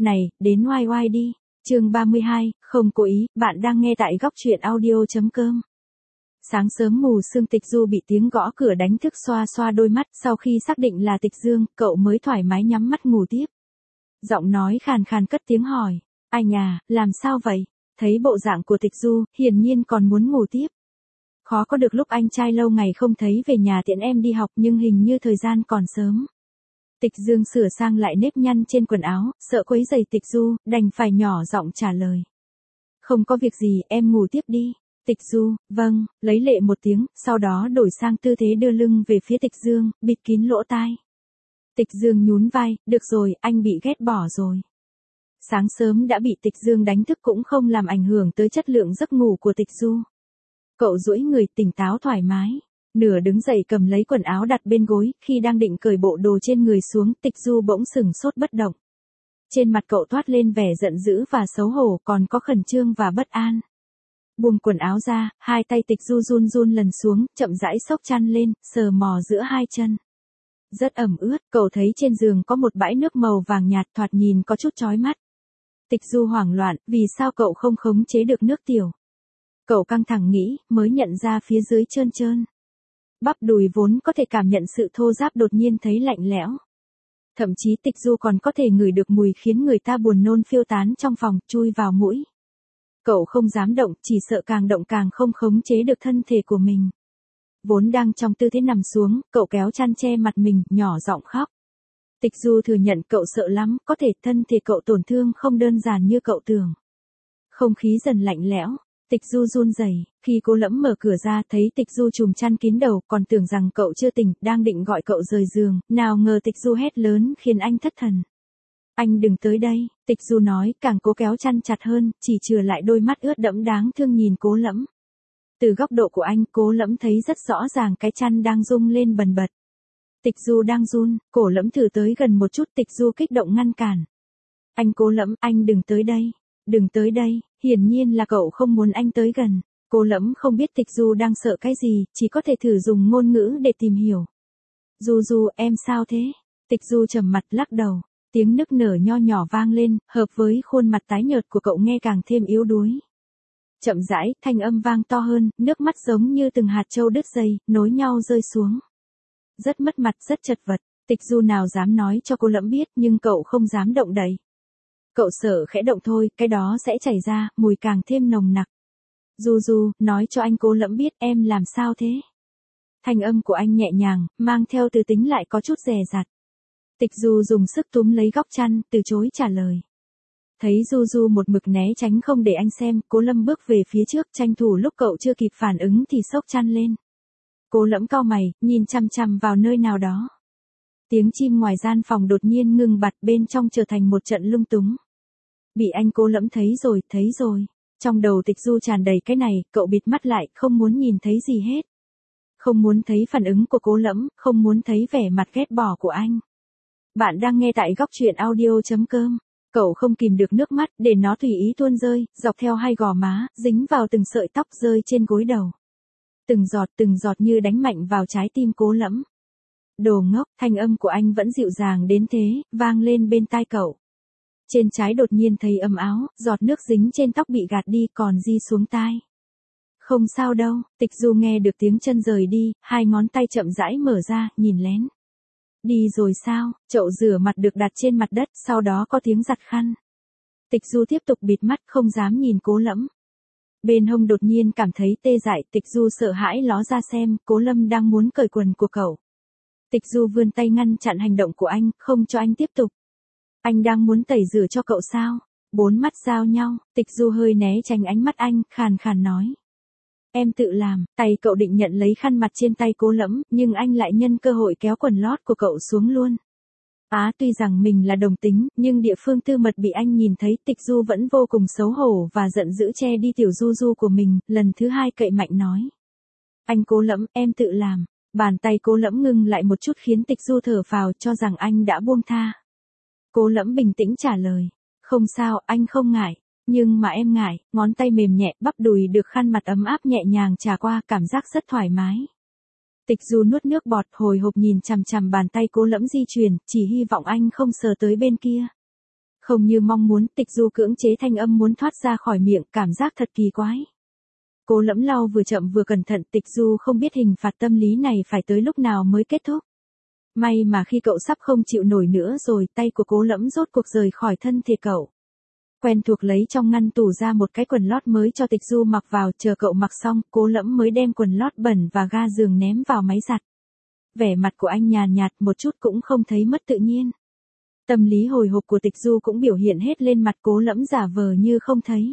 Này, đến oai oai đi. Chương 32, không cố ý, bạn đang nghe tại góc truyện audio.com. Sáng sớm mù sương Tịch Du bị tiếng gõ cửa đánh thức, xoa xoa đôi mắt, sau khi xác định là Tịch Dương, cậu mới thoải mái nhắm mắt ngủ tiếp. Giọng nói khàn khàn cất tiếng hỏi, anh à, làm sao vậy? Thấy bộ dạng của Tịch Du, hiển nhiên còn muốn ngủ tiếp. Khó có được lúc anh trai lâu ngày không thấy về nhà tiễn em đi học, nhưng hình như thời gian còn sớm. Tịch Dương sửa sang lại nếp nhăn trên quần áo, sợ quấy rầy Tịch Du, đành phải nhỏ giọng trả lời. Không có việc gì, em ngủ tiếp đi. Tịch Du, vâng, lấy lệ một tiếng, sau đó đổi sang tư thế đưa lưng về phía Tịch Dương, bịt kín lỗ tai. Tịch Dương nhún vai, được rồi, anh bị ghét bỏ rồi. Sáng sớm đã bị Tịch Dương đánh thức cũng không làm ảnh hưởng tới chất lượng giấc ngủ của Tịch Du. Cậu duỗi người tỉnh táo thoải mái. Nửa đứng dậy cầm lấy quần áo đặt bên gối, khi đang định cởi bộ đồ trên người xuống, Tịch Du bỗng sừng sốt bất động. Trên mặt cậu toát lên vẻ giận dữ và xấu hổ, còn có khẩn trương và bất an. Buông quần áo ra, hai tay Tịch Du run run lần xuống, chậm rãi xốc chăn lên, sờ mò giữa hai chân. Rất ẩm ướt, cậu thấy trên giường có một bãi nước màu vàng nhạt, thoạt nhìn có chút chói mắt. Tịch Du hoảng loạn, vì sao cậu không khống chế được nước tiểu? Cậu căng thẳng nghĩ, mới nhận ra phía dưới trơn trơn. Bắp đùi vốn có thể cảm nhận sự thô ráp đột nhiên thấy lạnh lẽo. Thậm chí Tịch Du còn có thể ngửi được mùi khiến người ta buồn nôn phiêu tán trong phòng, chui vào mũi. Cậu không dám động, chỉ sợ càng động càng không khống chế được thân thể của mình. Vốn đang trong tư thế nằm xuống, cậu kéo chăn che mặt mình, nhỏ giọng khóc. Tịch Du thừa nhận cậu sợ lắm, có thể thân thể cậu tổn thương không đơn giản như cậu tưởng. Không khí dần lạnh lẽo. Tịch Du run rẩy, khi Cố Lẫm mở cửa ra thấy Tịch Du trùm chăn kín đầu, còn tưởng rằng cậu chưa tỉnh, đang định gọi cậu rời giường, nào ngờ Tịch Du hét lớn khiến anh thất thần. Anh đừng tới đây, Tịch Du nói, càng cố kéo chăn chặt hơn, chỉ chừa lại đôi mắt ướt đẫm đáng thương nhìn Cố Lẫm. Từ góc độ của anh, Cố Lẫm thấy rất rõ ràng cái chăn đang rung lên bần bật. Tịch Du đang run, Cố Lẫm thử tới gần một chút, Tịch Du kích động ngăn cản. Anh Cố Lẫm, anh đừng tới đây. Đừng tới đây, hiển nhiên là cậu không muốn anh tới gần. Cố Lẫm không biết Tịch Du đang sợ cái gì, chỉ có thể thử dùng ngôn ngữ để tìm hiểu. Du Du, em sao thế? Tịch Du trầm mặt lắc đầu. Tiếng nức nở nho nhỏ vang lên, hợp với khuôn mặt tái nhợt của cậu nghe càng thêm yếu đuối. Chậm rãi, thanh âm vang to hơn, nước mắt giống như từng hạt châu đứt dây, nối nhau rơi xuống. Rất mất mặt, rất chật vật. Tịch Du nào dám nói cho Cố Lẫm biết, nhưng cậu không dám động đậy. Cậu sợ khẽ động thôi, cái đó sẽ chảy ra, mùi càng thêm nồng nặc. Du Du, nói cho anh Cố Lẫm biết em làm sao thế? Thanh âm của anh nhẹ nhàng, mang theo từ tính lại có chút dè dặt. Tịch Du dùng sức túm lấy góc chăn, từ chối trả lời. Thấy Du Du một mực né tránh không để anh xem, Cố Lâm bước về phía trước, tranh thủ lúc cậu chưa kịp phản ứng thì xốc chăn lên. Cố Lẫm cau mày, nhìn chằm chằm vào nơi nào đó. Tiếng chim ngoài gian phòng đột nhiên ngừng bặt, bên trong trở thành một trận lung túng. Bị anh Cố Lẫm thấy rồi. Trong đầu Tịch Du tràn đầy cái này, cậu bịt mắt lại, không muốn nhìn thấy gì hết. Không muốn thấy phản ứng của Cố Lẫm, không muốn thấy vẻ mặt ghét bỏ của anh. Bạn đang nghe tại góc truyện audio.com. Cậu không kìm được nước mắt, để nó tùy ý tuôn rơi, dọc theo hai gò má, dính vào từng sợi tóc rơi trên gối đầu. Từng giọt như đánh mạnh vào trái tim Cố Lẫm. Đồ ngốc, thanh âm của anh vẫn dịu dàng đến thế, vang lên bên tai cậu. Trên trái đột nhiên thấy ấm áo, giọt nước dính trên tóc bị gạt đi, còn di xuống tai. Không sao đâu, Tịch Du nghe được tiếng chân rời đi, hai ngón tay chậm rãi mở ra, nhìn lén. Đi rồi sao? Chậu rửa mặt được đặt trên mặt đất, sau đó có tiếng giặt khăn. Tịch Du tiếp tục bịt mắt, không dám nhìn Cố Lẫm. Bên hông đột nhiên cảm thấy tê dại, Tịch Du sợ hãi ló ra xem, Cố Lâm đang muốn cởi quần của cậu. Tịch Du vươn tay ngăn chặn hành động của anh, không cho anh tiếp tục. Anh đang muốn tẩy rửa cho cậu sao? Bốn mắt giao nhau, Tịch Du hơi né tránh ánh mắt anh, khàn khàn nói. Em tự làm, tay cậu định nhận lấy khăn mặt trên tay Cố Lẫm, nhưng anh lại nhân cơ hội kéo quần lót của cậu xuống luôn. Tuy rằng mình là đồng tính, nhưng địa phương tư mật bị anh nhìn thấy, Tịch Du vẫn vô cùng xấu hổ và giận dữ che đi tiểu Du Du của mình, lần thứ hai cậy mạnh nói. Anh Cố Lẫm, em tự làm. Bàn tay Cố Lẫm ngưng lại một chút khiến Tịch Du thở phào, cho rằng anh đã buông tha. Cố Lẫm bình tĩnh trả lời. Không sao, anh không ngại. Nhưng mà em ngại, ngón tay mềm nhẹ, bắp đùi được khăn mặt ấm áp nhẹ nhàng trà qua, cảm giác rất thoải mái. Tịch Du nuốt nước bọt, hồi hộp nhìn chằm chằm bàn tay Cố Lẫm di chuyển, chỉ hy vọng anh không sờ tới bên kia. Không như mong muốn, Tịch Du cưỡng chế thanh âm muốn thoát ra khỏi miệng, cảm giác thật kỳ quái. Cố Lẫm lau vừa chậm vừa cẩn thận, Tịch Du không biết hình phạt tâm lý này phải tới lúc nào mới kết thúc. May mà khi cậu sắp không chịu nổi nữa rồi, tay của Cố Lẫm rốt cuộc rời khỏi thân thể cậu. Quen thuộc lấy trong ngăn tủ ra một cái quần lót mới cho Tịch Du mặc vào, chờ cậu mặc xong, Cố Lẫm mới đem quần lót bẩn và ga giường ném vào máy giặt. Vẻ mặt của anh nhàn nhạt, một chút cũng không thấy mất tự nhiên. Tâm lý hồi hộp của Tịch Du cũng biểu hiện hết lên mặt, Cố Lẫm giả vờ như không thấy.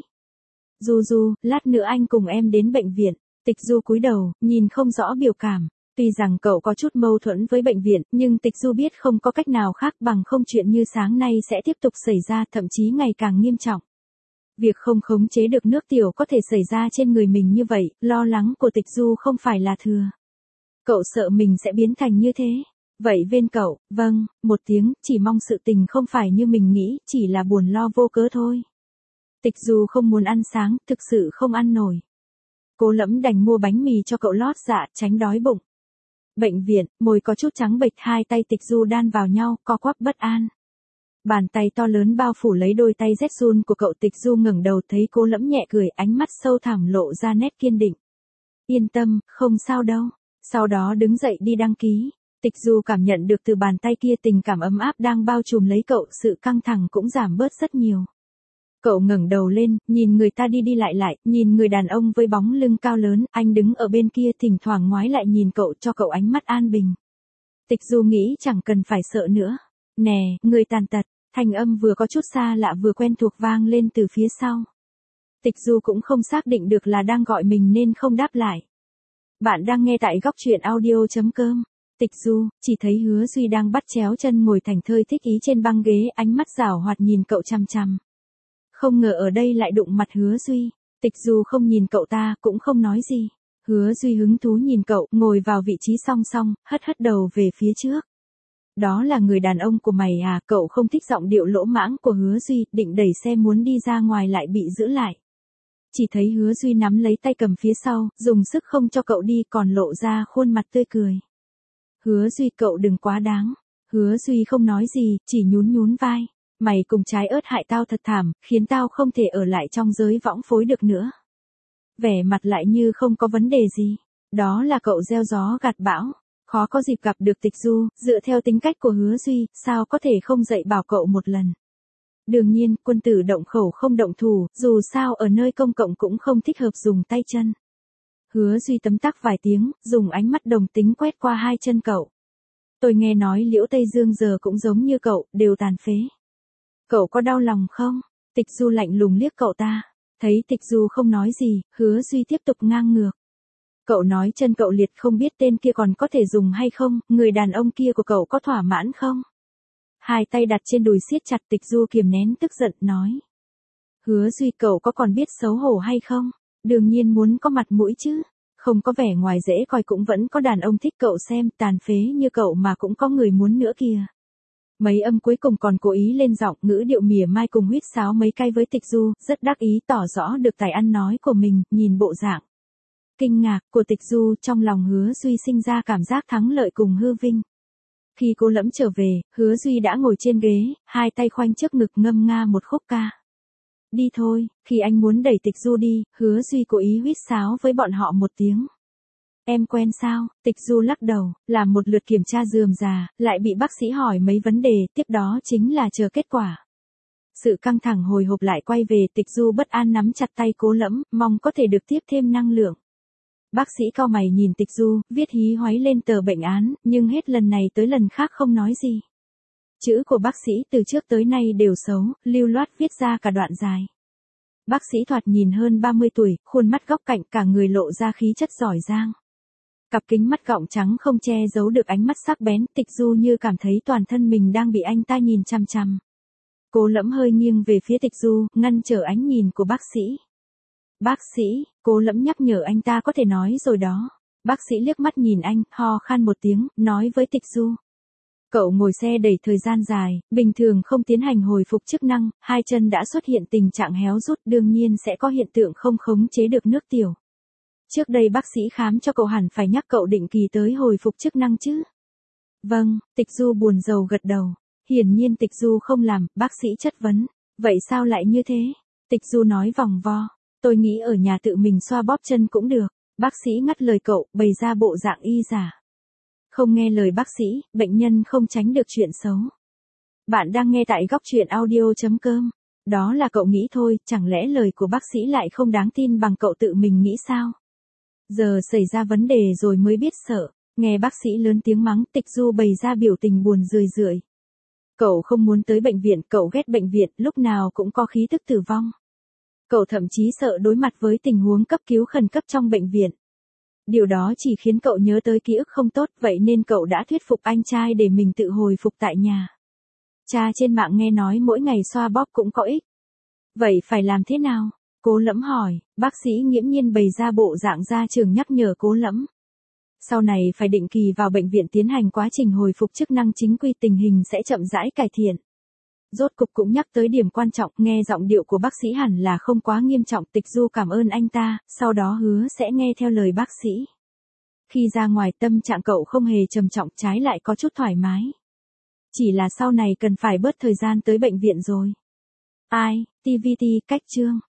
Du, lát nữa anh cùng em đến bệnh viện. Tịch Du cúi đầu, nhìn không rõ biểu cảm. Tuy rằng cậu có chút mâu thuẫn với bệnh viện, nhưng Tịch Du biết không có cách nào khác bằng không chuyện như sáng nay sẽ tiếp tục xảy ra, thậm chí ngày càng nghiêm trọng. Việc không khống chế được nước tiểu có thể xảy ra trên người mình như vậy, lo lắng của Tịch Du không phải là thừa. Cậu sợ mình sẽ biến thành như thế. Vậy bên cậu, vâng, một tiếng, chỉ mong sự tình không phải như mình nghĩ, chỉ là buồn lo vô cớ thôi. Tịch Du không muốn ăn sáng, thực sự không ăn nổi. Cố Lẫm đành mua bánh mì cho cậu lót dạ, tránh đói bụng. Bệnh viện, môi có chút trắng bệch, hai tay Tịch Du đan vào nhau, co quắp bất an. Bàn tay to lớn bao phủ lấy đôi tay rét run của cậu. Tịch Du ngẩng đầu thấy Cố Lẫm nhẹ cười, ánh mắt sâu thẳm lộ ra nét kiên định. Yên tâm, không sao đâu. Sau đó đứng dậy đi đăng ký. Tịch Du cảm nhận được từ bàn tay kia tình cảm ấm áp đang bao trùm lấy cậu, sự căng thẳng cũng giảm bớt rất nhiều. Cậu ngẩng đầu lên, nhìn người ta đi đi lại, nhìn người đàn ông với bóng lưng cao lớn, anh đứng ở bên kia thỉnh thoảng ngoái lại nhìn cậu, cho cậu ánh mắt an bình. Tịch Du nghĩ chẳng cần phải sợ nữa. Nè, người tàn tật, thanh âm vừa có chút xa lạ vừa quen thuộc vang lên từ phía sau. Tịch Du cũng không xác định được là đang gọi mình nên không đáp lại. Bạn đang nghe tại góc truyện audio.com. Tịch Du, chỉ thấy Hứa Duy đang bắt chéo chân ngồi thành thơi thích ý trên băng ghế, ánh mắt giảo hoạt nhìn cậu chằm chằm. Không ngờ ở đây lại đụng mặt Hứa Duy. Tịch Du không nhìn cậu ta, cũng không nói gì. Hứa Duy hứng thú nhìn cậu, ngồi vào vị trí song song, hất đầu về phía trước. Đó là người đàn ông của mày à? Cậu không thích giọng điệu lỗ mãng của Hứa Duy, định đẩy xe muốn đi ra ngoài lại bị giữ lại. Chỉ thấy Hứa Duy nắm lấy tay cầm phía sau, dùng sức không cho cậu đi, còn lộ ra khuôn mặt tươi cười. Hứa Duy, cậu đừng quá đáng. Hứa Duy không nói gì, chỉ nhún vai. Mày cùng trái ớt hại tao thật thảm, khiến tao không thể ở lại trong giới võng phối được nữa. Vẻ mặt lại như không có vấn đề gì. Đó là cậu gieo gió gặt bão. Khó có dịp gặp được Tịch Du, dựa theo tính cách của Hứa Duy, sao có thể không dạy bảo cậu một lần. Đương nhiên, quân tử động khẩu không động thủ, dù sao ở nơi công cộng cũng không thích hợp dùng tay chân. Hứa Duy tấm tắc vài tiếng, dùng ánh mắt đồng tính quét qua hai chân cậu. Tôi nghe nói Liễu Tây Dương giờ cũng giống như cậu, đều tàn phế. Cậu có đau lòng không? Tịch Du lạnh lùng liếc cậu ta. Thấy Tịch Du không nói gì, Hứa Duy tiếp tục ngang ngược. Cậu nói chân cậu liệt, không biết tên kia còn có thể dùng hay không, người đàn ông kia của cậu có thỏa mãn không? Hai tay đặt trên đùi siết chặt. Tịch Du kiềm nén tức giận nói. Hứa Duy, cậu có còn biết xấu hổ hay không? Đương nhiên muốn có mặt mũi chứ. Không có vẻ ngoài dễ coi cũng vẫn có đàn ông thích cậu xem, tàn phế như cậu mà cũng có người muốn nữa kìa. Mấy âm cuối cùng còn cố ý lên giọng, ngữ điệu mỉa mai cùng huýt sáo mấy cái với Tịch Du, rất đắc ý tỏ rõ được tài ăn nói của mình, nhìn bộ dạng kinh ngạc của Tịch Du, trong lòng Hứa Duy sinh ra cảm giác thắng lợi cùng hư vinh. Khi Cố Lẫm trở về, Hứa Duy đã ngồi trên ghế, hai tay khoanh trước ngực ngâm nga một khúc ca. Đi thôi, khi anh muốn đẩy Tịch Du đi, Hứa Duy cố ý huýt sáo với bọn họ một tiếng. Em quen sao? Tịch Du lắc đầu, làm một lượt kiểm tra rườm rà, lại bị bác sĩ hỏi mấy vấn đề, tiếp đó chính là chờ kết quả. Sự căng thẳng hồi hộp lại quay về. Tịch Du bất an nắm chặt tay Cố Lẫm, mong có thể được tiếp thêm năng lượng. Bác sĩ cau mày nhìn Tịch Du, viết hí hoáy lên tờ bệnh án, nhưng hết lần này tới lần khác không nói gì. Chữ của bác sĩ từ trước tới nay đều xấu, lưu loát viết ra cả đoạn dài. Bác sĩ thoạt nhìn hơn 30 tuổi, khuôn mắt góc cạnh, cả người lộ ra khí chất giỏi giang. Cặp kính mắt gọng trắng không che giấu được ánh mắt sắc bén. Tịch Du như cảm thấy toàn thân mình đang bị anh ta nhìn chằm chằm. Cố Lẫm hơi nghiêng về phía Tịch Du, ngăn trở ánh nhìn của bác sĩ. Bác sĩ, Cố Lẫm nhắc nhở anh ta có thể nói rồi đó. Bác sĩ liếc mắt nhìn anh, ho khan một tiếng, nói với Tịch Du. Cậu ngồi xe đẩy thời gian dài, bình thường không tiến hành hồi phục chức năng, hai chân đã xuất hiện tình trạng héo rút, đương nhiên sẽ có hiện tượng không khống chế được nước tiểu. Trước đây bác sĩ khám cho cậu hẳn phải nhắc cậu định kỳ tới hồi phục chức năng chứ. Vâng, Tịch Du buồn rầu gật đầu. Hiển nhiên Tịch Du không làm, bác sĩ chất vấn. Vậy sao lại như thế? Tịch Du nói vòng vo. Tôi nghĩ ở nhà tự mình xoa bóp chân cũng được. Bác sĩ ngắt lời cậu, bày ra bộ dạng y giả. Không nghe lời bác sĩ, bệnh nhân không tránh được chuyện xấu. Bạn đang nghe tại góc chuyện audio.com. Đó là cậu nghĩ thôi, chẳng lẽ lời của bác sĩ lại không đáng tin bằng cậu tự mình nghĩ sao? Giờ xảy ra vấn đề rồi mới biết sợ. Nghe bác sĩ lớn tiếng mắng, Tịch Du bày ra biểu tình buồn rười rượi. Cậu không muốn tới bệnh viện, cậu ghét bệnh viện, lúc nào cũng có khí tức tử vong. Cậu thậm chí sợ đối mặt với tình huống cấp cứu khẩn cấp trong bệnh viện. Điều đó chỉ khiến cậu nhớ tới ký ức không tốt, vậy nên cậu đã thuyết phục anh trai để mình tự hồi phục tại nhà. Cha trên mạng nghe nói mỗi ngày xoa bóp cũng có ích. Vậy phải làm thế nào? Cố Lẫm hỏi, bác sĩ nghiễm nhiên bày ra bộ dạng ra trường nhắc nhở Cố Lẫm. Sau này phải định kỳ vào bệnh viện tiến hành quá trình hồi phục chức năng chính quy, tình hình sẽ chậm rãi cải thiện. Rốt cục cũng nhắc tới điểm quan trọng, nghe giọng điệu của bác sĩ hẳn là không quá nghiêm trọng. Tịch Du cảm ơn anh ta, sau đó hứa sẽ nghe theo lời bác sĩ. Khi ra ngoài tâm trạng cậu không hề trầm trọng, trái lại có chút thoải mái. Chỉ là sau này cần phải bớt thời gian tới bệnh viện rồi. TVT cách chương